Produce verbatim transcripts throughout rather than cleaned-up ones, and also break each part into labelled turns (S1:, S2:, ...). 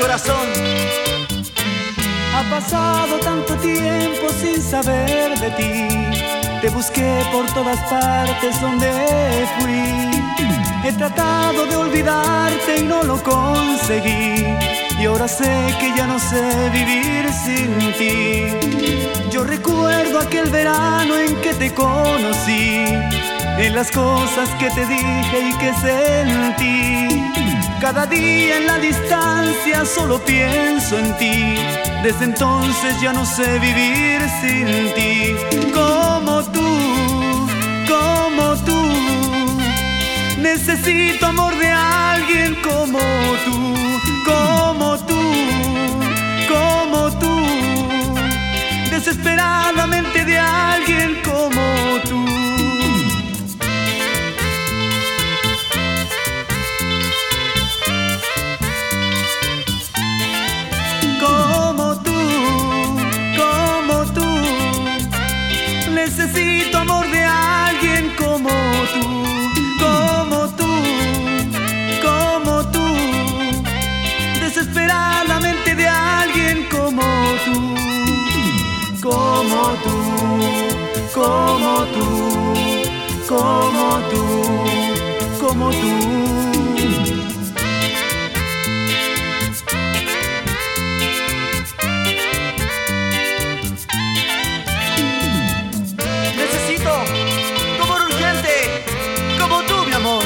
S1: corazón.
S2: Ha pasado tanto tiempo sin saber de ti. Te busqué por todas partes donde fui. He tratado de olvidarte y no lo conseguí. Y ahora sé que ya no sé vivir sin ti. Yo recuerdo aquel verano en que te conocí, en las cosas que te dije y que sentí. Cada día en la distancia solo pienso en ti. Desde entonces ya no sé vivir sin ti. Como tú, como tú. Necesito amor de alguien como tú, como tú, como tú. Desesperadamente de alguien como tú. Como tú, como tú. Necesito amor de alguien como tú. Como tú, como tú. Desesperadamente de alguien como tú. Como tú, como tú, como tú, como tú.
S1: Necesito tu amor urgente, como tú, mi amor.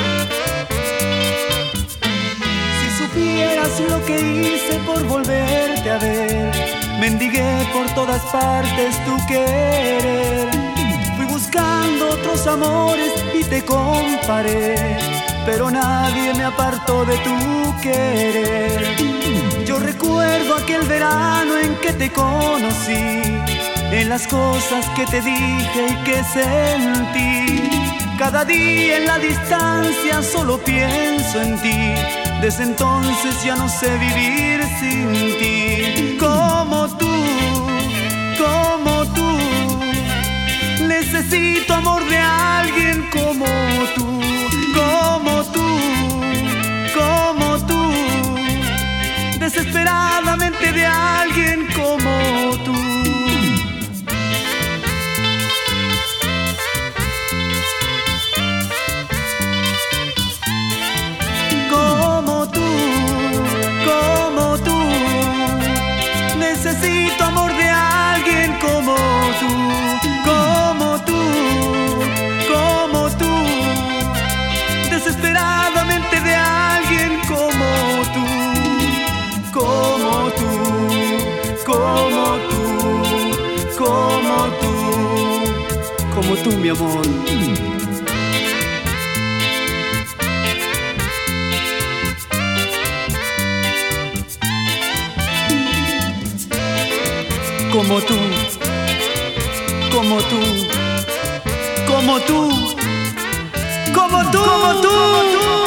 S2: Si supieras lo que hice por volverte a ver, mendigué por todas partes tu querer. Fui buscando otros amores y te comparé, pero nadie me apartó de tu querer. Yo recuerdo aquel verano en que te conocí, en las cosas que te dije y que sentí. Cada día en la distancia solo pienso en ti. Desde entonces ya no sé vivir sin ti. Como tú, como tú. Necesito amor de alguien como tú, como tú, como tú. Desesperadamente de alguien como tú. Como tú, como tú. Necesito amor de alguien como tú, como tú, como tú. Desesperadamente de alguien como tú, como tú, como tú, como tú, como tú, mi amor. Como tú, como tú, como tú, como tú, como tú.